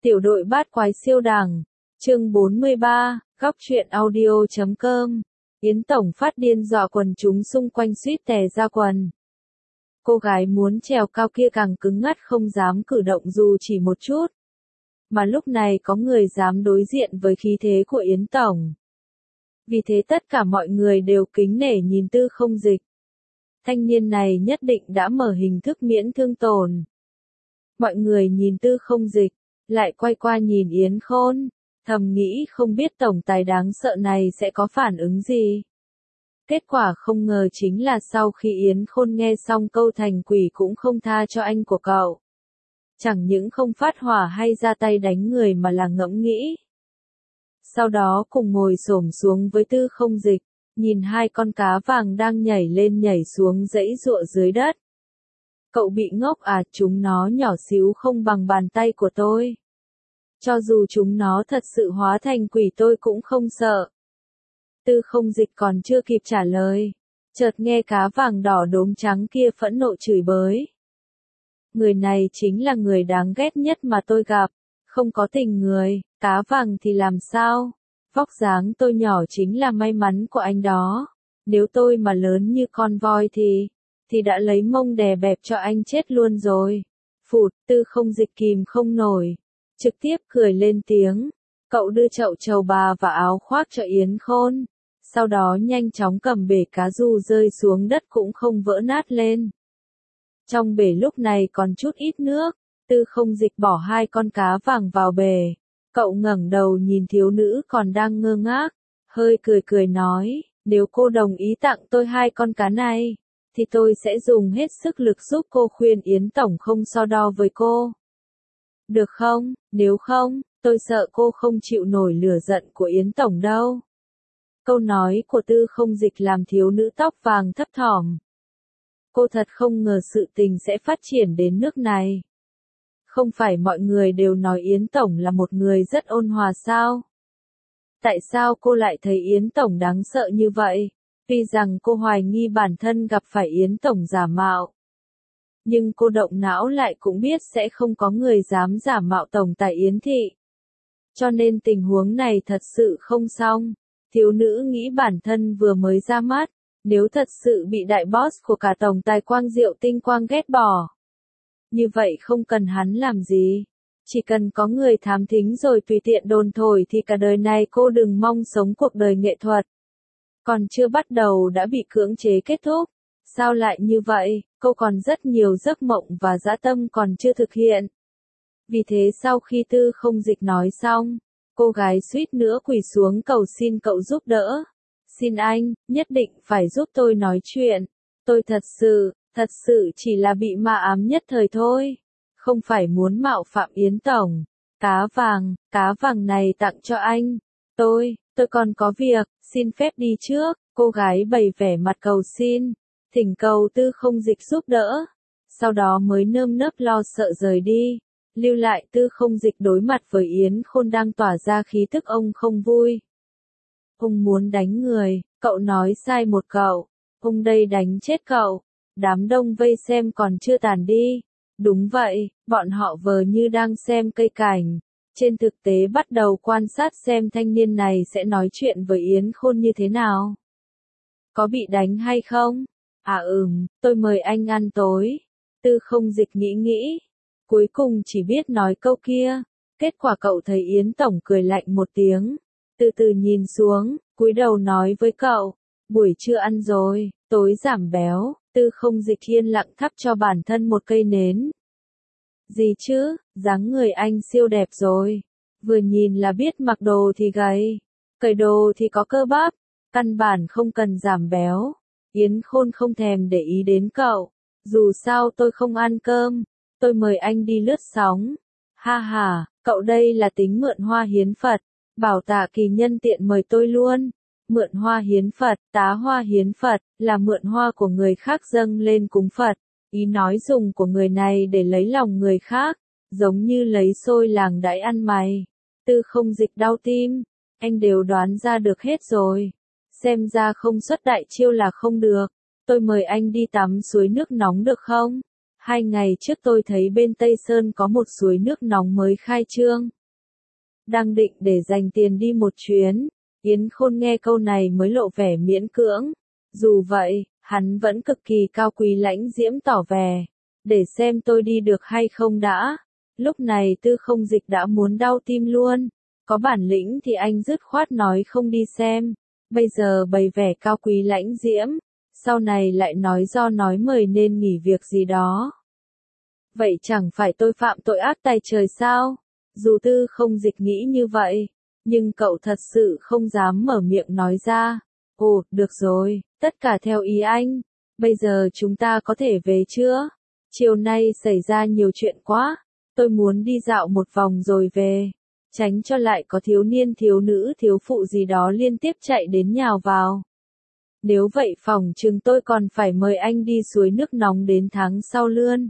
Tiểu đội bát quái siêu đẳng, chương 43, góc truyện audio.com. Yến Tổng phát điên dọa quần chúng xung quanh suýt tè ra quần. Cô gái muốn trèo cao kia càng cứng ngắt không dám cử động dù chỉ một chút. Mà lúc này có người dám đối diện với khí thế của Yến Tổng. Vì thế tất cả mọi người đều kính nể nhìn Tư Không Dịch. Thanh niên này nhất định đã mở hình thức miễn thương tổn. Mọi người nhìn Tư Không Dịch, lại quay qua nhìn Yến Khôn, thầm nghĩ không biết tổng tài đáng sợ này sẽ có phản ứng gì. Kết quả không ngờ chính là sau khi Yến Khôn nghe xong câu thành quỷ cũng không tha cho anh của cậu. Chẳng những không phát hỏa hay ra tay đánh người mà là ngẫm nghĩ. Sau đó cùng ngồi xổm xuống với Tư Không Dịch, nhìn hai con cá vàng đang nhảy lên nhảy xuống giãy giụa dưới đất. Cậu bị ngốc à, chúng nó nhỏ xíu không bằng bàn tay của tôi. Cho dù chúng nó thật sự hóa thành quỷ tôi cũng không sợ. Tư Không Dịch còn chưa kịp trả lời, chợt nghe cá vàng đỏ đốm trắng kia phẫn nộ chửi bới. Người này chính là người đáng ghét nhất mà tôi gặp, không có tình người, cá vàng thì làm sao? Vóc dáng tôi nhỏ chính là may mắn của anh đó. Nếu tôi mà lớn như con voi thì đã lấy mông đè bẹp cho anh chết luôn rồi. Phụt, Tư Không Dịch kìm không nổi, trực tiếp cười lên tiếng. Cậu đưa chậu trầu bà và áo khoác cho Yến Khôn, sau đó nhanh chóng cầm bể cá dù rơi xuống đất cũng không vỡ nát lên. Trong bể lúc này còn chút ít nước, Tư Không Dịch bỏ hai con cá vàng vào bể. Cậu ngẩng đầu nhìn thiếu nữ còn đang ngơ ngác, hơi cười nói, nếu cô đồng ý tặng tôi hai con cá này, thì tôi sẽ dùng hết sức lực giúp cô khuyên Yến Tổng không so đo với cô. Được không? Nếu không, tôi sợ cô không chịu nổi lửa giận của Yến Tổng đâu. Câu nói của Tư Không Dịch làm thiếu nữ tóc vàng thấp thỏm. Cô thật không ngờ sự tình sẽ phát triển đến nước này. Không phải mọi người đều nói Yến Tổng là một người rất ôn hòa sao? Tại sao cô lại thấy Yến Tổng đáng sợ như vậy? Tuy rằng cô hoài nghi bản thân gặp phải Yến Tổng giả mạo. Nhưng cô động não lại cũng biết sẽ không có người dám giả mạo tổng tài Yến Thị. Cho nên tình huống này thật sự không xong. Thiếu nữ nghĩ bản thân vừa mới ra mắt, nếu thật sự bị đại boss của cả tổng tài Quang Diệu Tinh Quang ghét bỏ. Như vậy không cần hắn làm gì. Chỉ cần có người thám thính rồi tùy tiện đồn thổi thì cả đời này cô đừng mong sống cuộc đời nghệ thuật. Còn chưa bắt đầu đã bị cưỡng chế kết thúc. Sao lại như vậy, cô còn rất nhiều giấc mộng và dã tâm còn chưa thực hiện. Vì thế sau khi Tư Không Dịch nói xong, cô gái suýt nữa quỳ xuống cầu xin cậu giúp đỡ. Xin anh, nhất định phải giúp tôi nói chuyện. Tôi thật sự chỉ là bị ma ám nhất thời thôi. Không phải muốn mạo phạm Yến Tổng. Cá vàng này tặng cho anh. Tôi còn có việc, xin phép đi trước. Cô gái bày vẻ mặt cầu xin, thỉnh cầu Tư Không Dịch giúp đỡ. Sau đó mới nơm nớp lo sợ rời đi. Lưu lại Tư Không Dịch đối mặt với Yến Khôn đang tỏa ra khí tức ông không vui. Ông muốn đánh người, cậu nói sai một cậu. Ông đây đánh chết cậu. Đám đông vây xem còn chưa tàn đi. Đúng vậy, bọn họ vờ như đang xem cây cảnh. Trên thực tế bắt đầu quan sát xem thanh niên này sẽ nói chuyện với Yến Khôn như thế nào. Có bị đánh hay không? Tôi mời anh ăn tối. Tư Không Dịch nghĩ. Cuối cùng chỉ biết nói câu kia. Kết quả cậu thấy Yến Tổng cười lạnh một tiếng. Từ từ nhìn xuống, cúi đầu nói với cậu. Buổi trưa ăn rồi, tối giảm béo. Tư Không Dịch yên lặng thắp cho bản thân một cây nến. Gì chứ, dáng người anh siêu đẹp rồi. Vừa nhìn là biết mặc đồ thì gầy, cởi đồ thì có cơ bắp, căn bản không cần giảm béo. Yến Khôn không thèm để ý đến cậu. Dù sao tôi không ăn cơm, tôi mời anh đi lướt sóng. Ha ha, cậu đây là tính mượn hoa hiến Phật. Bảo Tạ Kỳ nhân tiện mời tôi luôn. Mượn hoa hiến Phật, tá hoa hiến Phật, là mượn hoa của người khác dâng lên cúng Phật. Ý nói dùng của người này để lấy lòng người khác, giống như lấy xôi làng đãi ăn mày. Tư Không Dịch đau tim, anh đều đoán ra được hết rồi. Xem ra không xuất đại chiêu là không được. Tôi mời anh đi tắm suối nước nóng được không? 2 ngày trước tôi thấy bên Tây Sơn có một suối nước nóng mới khai trương. Đang định để dành tiền đi một chuyến, Yến Khôn nghe câu này mới lộ vẻ miễn cưỡng. Dù vậy, hắn vẫn cực kỳ cao quý lãnh diễm tỏ vẻ. Để xem tôi đi được hay không đã. Lúc này Tư Không Dịch đã muốn đau tim luôn. Có bản lĩnh thì anh dứt khoát nói không đi xem. Bây giờ bày vẻ cao quý lãnh diễm. Sau này lại nói do nói mời nên nghỉ việc gì đó. Vậy chẳng phải tôi phạm tội ác tày trời sao? Dù Tư Không Dịch nghĩ như vậy, nhưng cậu thật sự không dám mở miệng nói ra. Ồ, được rồi, tất cả theo ý anh. Bây giờ chúng ta có thể về chưa? Chiều nay xảy ra nhiều chuyện quá. Tôi muốn đi dạo một vòng rồi về. Tránh cho lại có thiếu niên thiếu nữ thiếu phụ gì đó liên tiếp chạy đến nhào vào. Nếu vậy phòng chừng tôi còn phải mời anh đi suối nước nóng đến tháng sau lươn.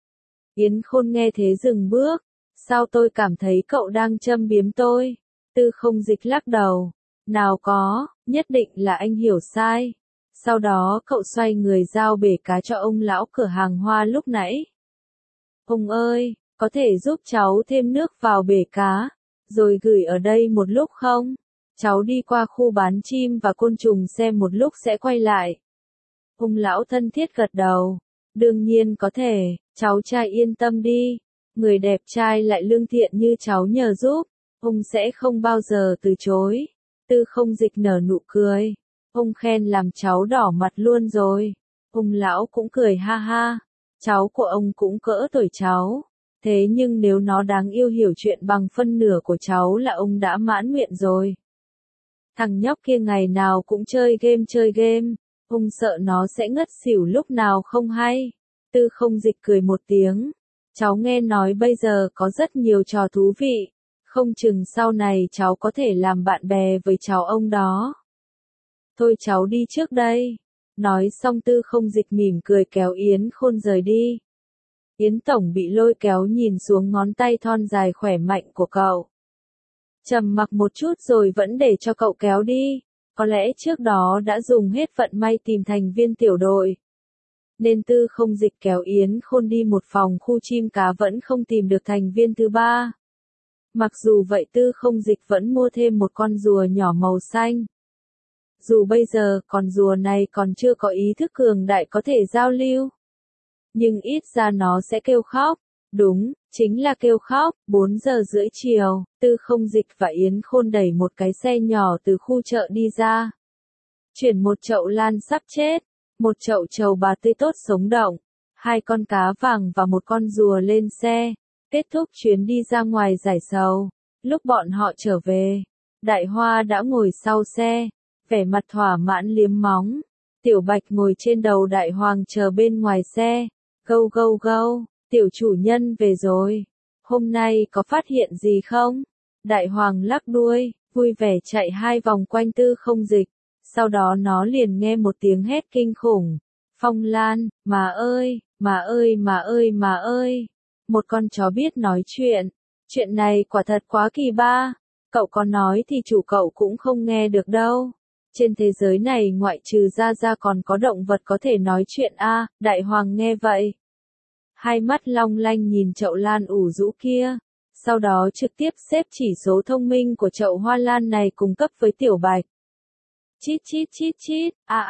Yến Khôn nghe thế dừng bước. Sao tôi cảm thấy cậu đang châm biếm tôi? Tư Không Dịch lắc đầu. Nào có, nhất định là anh hiểu sai. Sau đó cậu xoay người giao bể cá cho ông lão cửa hàng hoa lúc nãy. Ông ơi, có thể giúp cháu thêm nước vào bể cá, rồi gửi ở đây một lúc không? Cháu đi qua khu bán chim và côn trùng xem một lúc sẽ quay lại. Ông lão thân thiết gật đầu. Đương nhiên có thể, cháu trai yên tâm đi. Người đẹp trai lại lương thiện như cháu nhờ giúp, ông sẽ không bao giờ từ chối. Tư Không Dịch nở nụ cười. Ông khen làm cháu đỏ mặt luôn rồi. Ông lão cũng cười ha ha. Cháu của ông cũng cỡ tuổi cháu. Thế nhưng nếu nó đáng yêu hiểu chuyện bằng phân nửa của cháu là ông đã mãn nguyện rồi. Thằng nhóc kia ngày nào cũng chơi game. Ông sợ nó sẽ ngất xỉu lúc nào không hay. Tư Không Dịch cười một tiếng. Cháu nghe nói bây giờ có rất nhiều trò thú vị. Không chừng sau này cháu có thể làm bạn bè với cháu ông đó. Thôi cháu đi trước đây. Nói xong Tư Không Dịch mỉm cười kéo Yến Khôn rời đi. Yến Tổng bị lôi kéo nhìn xuống ngón tay thon dài khỏe mạnh của cậu. Trầm mặc một chút rồi vẫn để cho cậu kéo đi. Có lẽ trước đó đã dùng hết vận may tìm thành viên tiểu đội. Nên Tư Không Dịch kéo Yến Khôn đi một phòng khu chim cá vẫn không tìm được thành viên thứ ba. Mặc dù vậy Tư Không Dịch vẫn mua thêm một con rùa nhỏ màu xanh. Dù bây giờ con rùa này còn chưa có ý thức cường đại có thể giao lưu. Nhưng ít ra nó sẽ kêu khóc. Đúng, chính là kêu khóc. 4 giờ rưỡi chiều, Tư Không Dịch và Yến Khôn đẩy một cái xe nhỏ từ khu chợ đi ra. Chuyển một chậu lan sắp chết, một chậu trầu bà tươi tốt sống động, 2 con cá vàng và một con rùa lên xe. Kết thúc chuyến đi ra ngoài giải sầu. Lúc bọn họ trở về, Đại Hoa đã ngồi sau xe, vẻ mặt thỏa mãn liếm móng. Tiểu Bạch ngồi trên đầu Đại Hoàng chờ bên ngoài xe. Gâu gâu gâu, tiểu chủ nhân về rồi. Hôm nay có phát hiện gì không? Đại Hoàng lắc đuôi, vui vẻ chạy 2 vòng quanh Tư Không Dịch. Sau đó nó liền nghe một tiếng hét kinh khủng. Phong Lan, mà ơi, mà ơi mà ơi mà ơi. Một con chó biết nói chuyện. Chuyện này quả thật quá kỳ ba. Cậu có nói thì chủ cậu cũng không nghe được đâu. Trên thế giới này ngoại trừ ra còn có động vật có thể nói chuyện a. Đại Hoàng nghe vậy. 2 mắt long lanh nhìn chậu lan ủ rũ kia. Sau đó trực tiếp xếp chỉ số thông minh của chậu hoa lan này cùng cấp với Tiểu Bạch. Chít chít chít chít,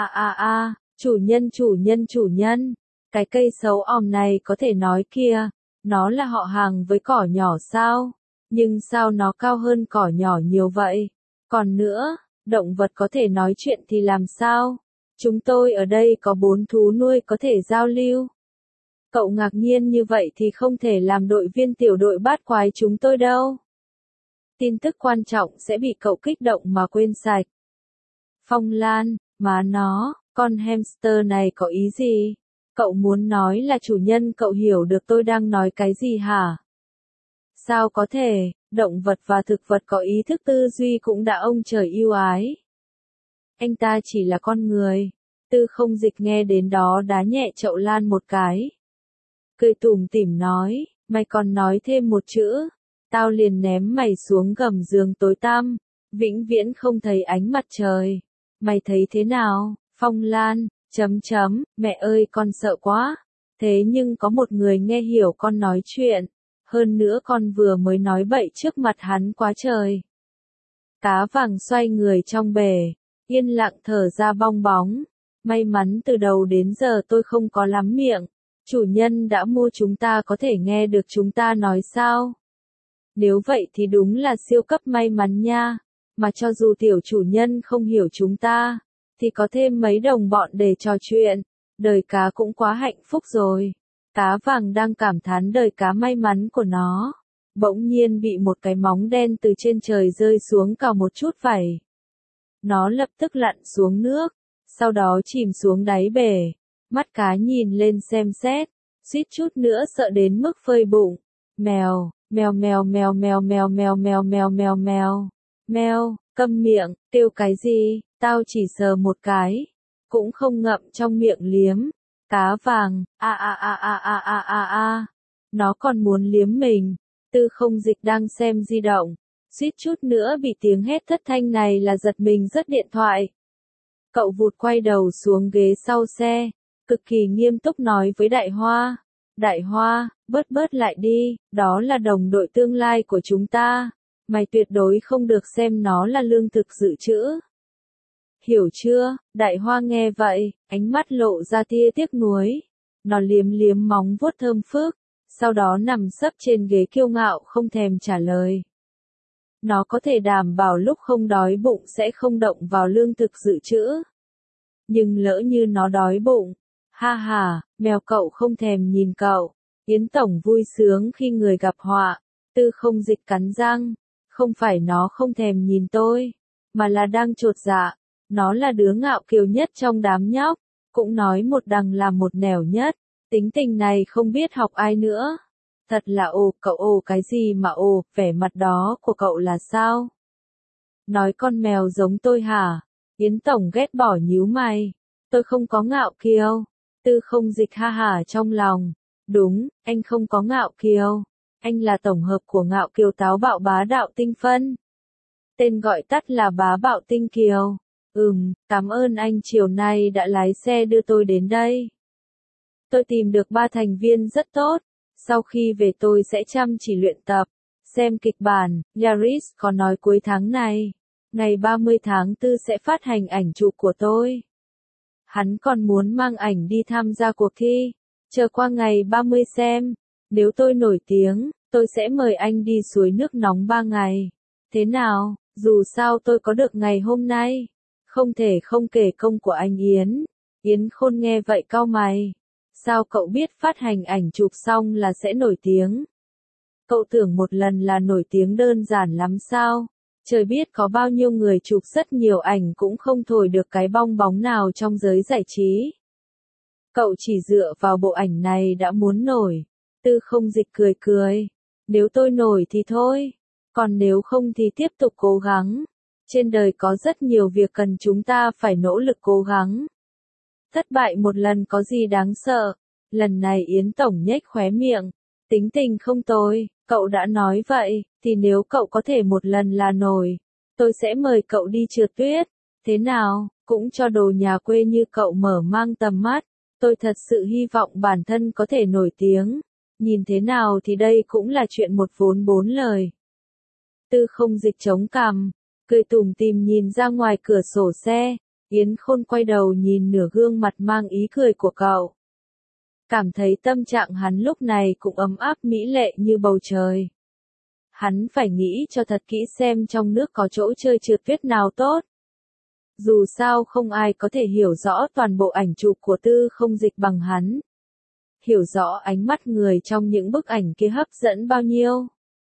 chủ nhân. Cái cây xấu òm này có thể nói kia. Nó là họ hàng với cỏ nhỏ sao? Nhưng sao nó cao hơn cỏ nhỏ nhiều vậy? Còn nữa, động vật có thể nói chuyện thì làm sao? Chúng tôi ở đây có 4 thú nuôi có thể giao lưu. Cậu ngạc nhiên như vậy thì không thể làm đội viên tiểu đội bát quái chúng tôi đâu. Tin tức quan trọng sẽ bị cậu kích động mà quên sạch. Phong Lan, má nó, con hamster này có ý gì? Cậu muốn nói là chủ nhân cậu hiểu được tôi đang nói cái gì hả? Sao có thể, động vật và thực vật có ý thức tư duy cũng đã ông trời yêu ái. Anh ta chỉ là con người. Tư Không Dịch nghe đến đó đá nhẹ chậu lan một cái. Cười tủm tỉm nói, mày còn nói thêm một chữ. Tao liền ném mày xuống gầm giường tối tăm. Vĩnh viễn không thấy ánh mặt trời. Mày thấy thế nào, Phong Lan? Mẹ ơi con sợ quá. Thế nhưng có một người nghe hiểu con nói chuyện, hơn nữa con vừa mới nói bậy trước mặt hắn quá trời. Cá vàng xoay người trong bể, yên lặng thở ra bong bóng. May mắn từ đầu đến giờ tôi không có lắm miệng. Chủ nhân đã mua chúng ta có thể nghe được chúng ta nói sao? Nếu vậy thì đúng là siêu cấp may mắn nha. Mà cho dù tiểu chủ nhân không hiểu chúng ta, thì có thêm mấy đồng bọn để trò chuyện. Đời cá cũng quá hạnh phúc rồi. Cá vàng đang cảm thán đời cá may mắn của nó. Bỗng nhiên bị một cái móng đen từ trên trời rơi xuống cào một chút vảy. Nó lập tức lặn xuống nước, sau đó chìm xuống đáy bể. Mắt cá nhìn lên xem xét, suýt chút nữa sợ đến mức phơi bụng. Mèo, mèo mèo mèo mèo mèo mèo mèo mèo mèo mèo. Mèo, câm miệng, kêu cái gì, tao chỉ sờ một cái, cũng không ngậm trong miệng liếm. Cá vàng, a a a a a a a a. Nó còn muốn liếm mình. Tư Không Dịch đang xem di động, suýt chút nữa bị tiếng hét thất thanh này là giật mình rớt điện thoại. Cậu vụt quay đầu xuống ghế sau xe, cực kỳ nghiêm túc nói với Đại Hoa. Đại Hoa, bớt bớt lại đi, đó là đồng đội tương lai của chúng ta. Mày tuyệt đối không được xem nó là lương thực dự trữ. Hiểu chưa? Đại Hoa nghe vậy, ánh mắt lộ ra tia tiếc nuối. Nó liếm liếm móng vuốt thơm phức, sau đó nằm sấp trên ghế kiêu ngạo không thèm trả lời. Nó có thể đảm bảo lúc không đói bụng sẽ không động vào lương thực dự trữ. Nhưng lỡ như nó đói bụng, ha ha, mèo cậu không thèm nhìn cậu. Yến Tổng vui sướng khi người gặp họa. Tư Không Dịch cắn răng, không phải nó không thèm nhìn tôi, mà là đang chột dạ. Nó là đứa ngạo kiều nhất trong đám nhóc, cũng nói một đằng làm một nẻo nhất. Tính tình này không biết học ai nữa. Thật là cậu cái gì mà vẻ mặt đó của cậu là sao? Nói con mèo giống tôi hả? Yến Tổng ghét bỏ nhíu mày. Tôi không có ngạo kiều. Tư Không Dịch ha hả trong lòng. Đúng, anh không có ngạo kiều. Anh là tổng hợp của ngạo kiều táo bạo bá đạo tinh phân. Tên gọi tắt là bá bạo tinh kiều. Cảm ơn anh chiều nay đã lái xe đưa tôi đến đây. Tôi tìm được 3 thành viên rất tốt. Sau khi về tôi sẽ chăm chỉ luyện tập, xem kịch bản. Yaris có nói cuối tháng này, ngày 30 tháng 4 sẽ phát hành ảnh chụp của tôi. Hắn còn muốn mang ảnh đi tham gia cuộc thi. Chờ qua ngày 30 xem. Nếu tôi nổi tiếng, tôi sẽ mời anh đi suối nước nóng 3 ngày. Thế nào, dù sao tôi có được ngày hôm nay. Không thể không kể công của anh Yến. Yến Khôn nghe vậy cau mày. Sao cậu biết phát hành ảnh chụp xong là sẽ nổi tiếng? Cậu tưởng một lần là nổi tiếng đơn giản lắm sao? Trời biết có bao nhiêu người chụp rất nhiều ảnh cũng không thổi được cái bong bóng nào trong giới giải trí. Cậu chỉ dựa vào bộ ảnh này đã muốn nổi. Tư Không Dịch cười cười. Nếu tôi nổi thì thôi. Còn nếu không thì tiếp tục cố gắng. Trên đời có rất nhiều việc cần chúng ta phải nỗ lực cố gắng. Thất bại một lần có gì đáng sợ. Lần này Yến Tổng nhếch khóe miệng. Tính tình không tồi, cậu đã nói vậy, thì nếu cậu có thể một lần là nổi, tôi sẽ mời cậu đi trượt tuyết. Thế nào, cũng cho đồ nhà quê như cậu mở mang tầm mắt. Tôi thật sự hy vọng bản thân có thể nổi tiếng. Nhìn thế nào thì đây cũng là chuyện một vốn bốn lời. Tư Không Dịch chống cằm, cười tủm tỉm nhìn ra ngoài cửa sổ xe. Yến Khôn quay đầu nhìn nửa gương mặt mang ý cười của cậu. Cảm thấy tâm trạng hắn lúc này cũng ấm áp mỹ lệ như bầu trời. Hắn phải nghĩ cho thật kỹ xem trong nước có chỗ chơi trượt tuyết nào tốt. Dù sao không ai có thể hiểu rõ toàn bộ ảnh chụp của Tư Không Dịch bằng hắn. Hiểu rõ ánh mắt người trong những bức ảnh kia hấp dẫn bao nhiêu.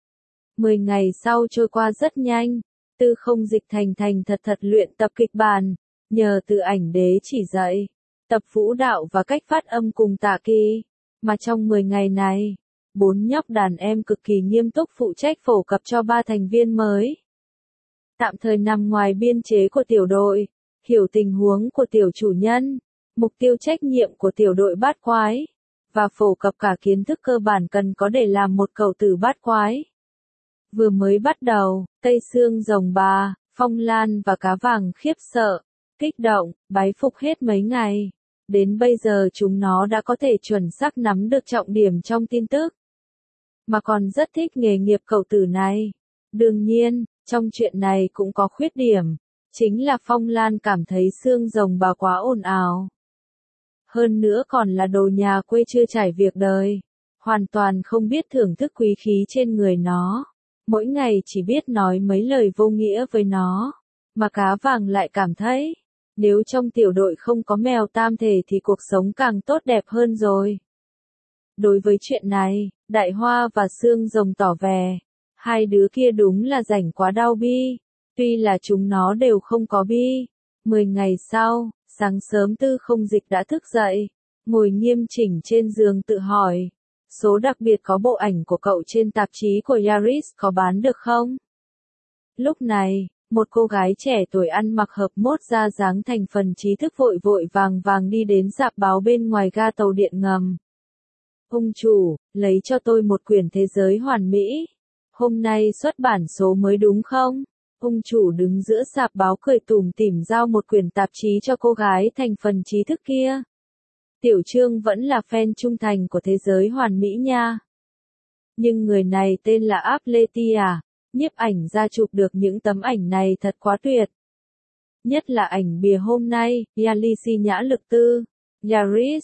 10 ngày sau trôi qua rất nhanh, Tư Không Dịch thành thật luyện tập kịch bản, nhờ từ ảnh đế chỉ dạy, tập vũ đạo và cách phát âm cùng Tạ Kỳ, mà trong 10 ngày này, 4 nhóc đàn em cực kỳ nghiêm túc phụ trách phổ cập cho 3 thành viên mới. Tạm thời nằm ngoài biên chế của tiểu đội, hiểu tình huống của tiểu chủ nhân, mục tiêu trách nhiệm của tiểu đội bát quái, và phổ cập cả kiến thức cơ bản cần có để làm một cầu tử bát quái. Vừa mới bắt đầu, Tây Sương Rồng Bà, Phong Lan và Cá Vàng khiếp sợ, kích động, bái phục hết mấy ngày. Đến bây giờ chúng nó đã có thể chuẩn xác nắm được trọng điểm trong tin tức. Mà còn rất thích nghề nghiệp cậu tử này. Đương nhiên, trong chuyện này cũng có khuyết điểm. Chính là Phong Lan cảm thấy xương rồng bà quá ồn ào. Hơn nữa còn là đồ nhà quê chưa trải việc đời. Hoàn toàn không biết thưởng thức quý khí trên người nó. Mỗi ngày chỉ biết nói mấy lời vô nghĩa với nó. Mà cá vàng lại cảm thấy, nếu trong tiểu đội không có mèo tam thể thì cuộc sống càng tốt đẹp hơn rồi. Đối với chuyện này, Đại Hoa và Xương Rồng tỏ vẻ, hai đứa kia đúng là rảnh quá đau bi. Tuy là chúng nó đều không có bi. 10 ngày sau, sáng sớm Tư Không Dịch đã thức dậy, ngồi nghiêm chỉnh trên giường tự hỏi, số đặc biệt có bộ ảnh của cậu trên tạp chí của Yaris có bán được không? Lúc này, một cô gái trẻ tuổi ăn mặc hợp mốt ra dáng thành phần trí thức vội vội vàng vàng đi đến rạp báo bên ngoài ga tàu điện ngầm. Ông chủ, lấy cho tôi một quyển Thế giới hoàn mỹ. Hôm nay xuất bản số mới đúng không? Ông chủ đứng giữa rạp báo cười tủm tỉm giao một quyển tạp chí cho cô gái thành phần trí thức kia. Tiểu Trương vẫn là fan trung thành của Thế giới hoàn mỹ nha. Nhưng người này tên là Apletia, nhiếp ảnh ra chụp được những tấm ảnh này thật quá tuyệt. Nhất là ảnh bìa hôm nay, Yalisi Nhã Lực Tư, Yaris,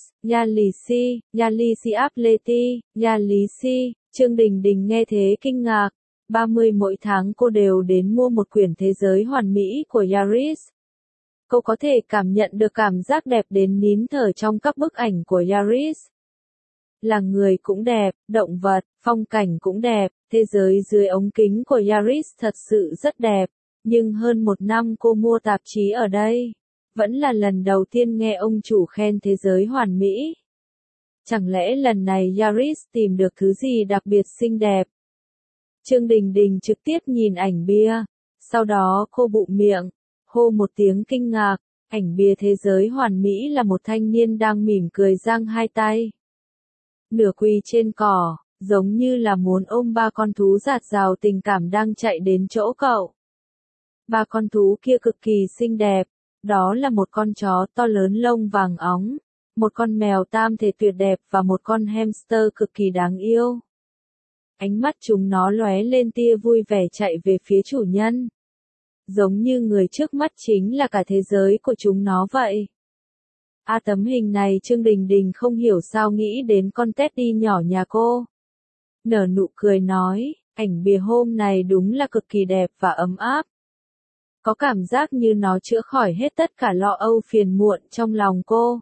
Yalisi Apleti, Yalisi, Trương Đình Đình nghe thế kinh ngạc. 30 mỗi tháng cô đều đến mua một quyển Thế giới hoàn mỹ của Yaris. Cô có thể cảm nhận được cảm giác đẹp đến nín thở trong các bức ảnh của Yaris. Là người cũng đẹp, động vật, phong cảnh cũng đẹp, thế giới dưới ống kính của Yaris thật sự rất đẹp. Nhưng hơn một năm cô mua tạp chí ở đây, vẫn là lần đầu tiên nghe ông chủ khen thế giới hoàn mỹ. Chẳng lẽ lần này Yaris tìm được thứ gì đặc biệt xinh đẹp? Trương Đình Đình trực tiếp nhìn ảnh bìa, sau đó cô bụm miệng, hô một tiếng kinh ngạc, ảnh bìa thế giới hoàn mỹ là một thanh niên đang mỉm cười giang hai tay. Nửa quỳ trên cỏ, giống như là muốn ôm ba con thú dạt dào tình cảm đang chạy đến chỗ cậu. Ba con thú kia cực kỳ xinh đẹp, đó là một con chó to lớn lông vàng óng, một con mèo tam thể tuyệt đẹp và một con hamster cực kỳ đáng yêu. Ánh mắt chúng nó lóe lên tia vui vẻ chạy về phía chủ nhân. Giống như người trước mắt chính là cả thế giới của chúng nó vậy. Tấm hình này Trương Đình Đình không hiểu sao nghĩ đến con Teddy nhỏ nhà cô. Nở nụ cười nói, ảnh bìa hôm này đúng là cực kỳ đẹp và ấm áp. Có cảm giác như nó chữa khỏi hết tất cả lo âu phiền muộn trong lòng cô.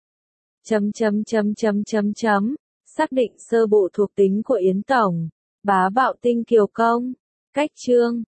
Xác định sơ bộ thuộc tính của Yến Tổng. Bá Bạo Tinh Kiều Công. Cách chương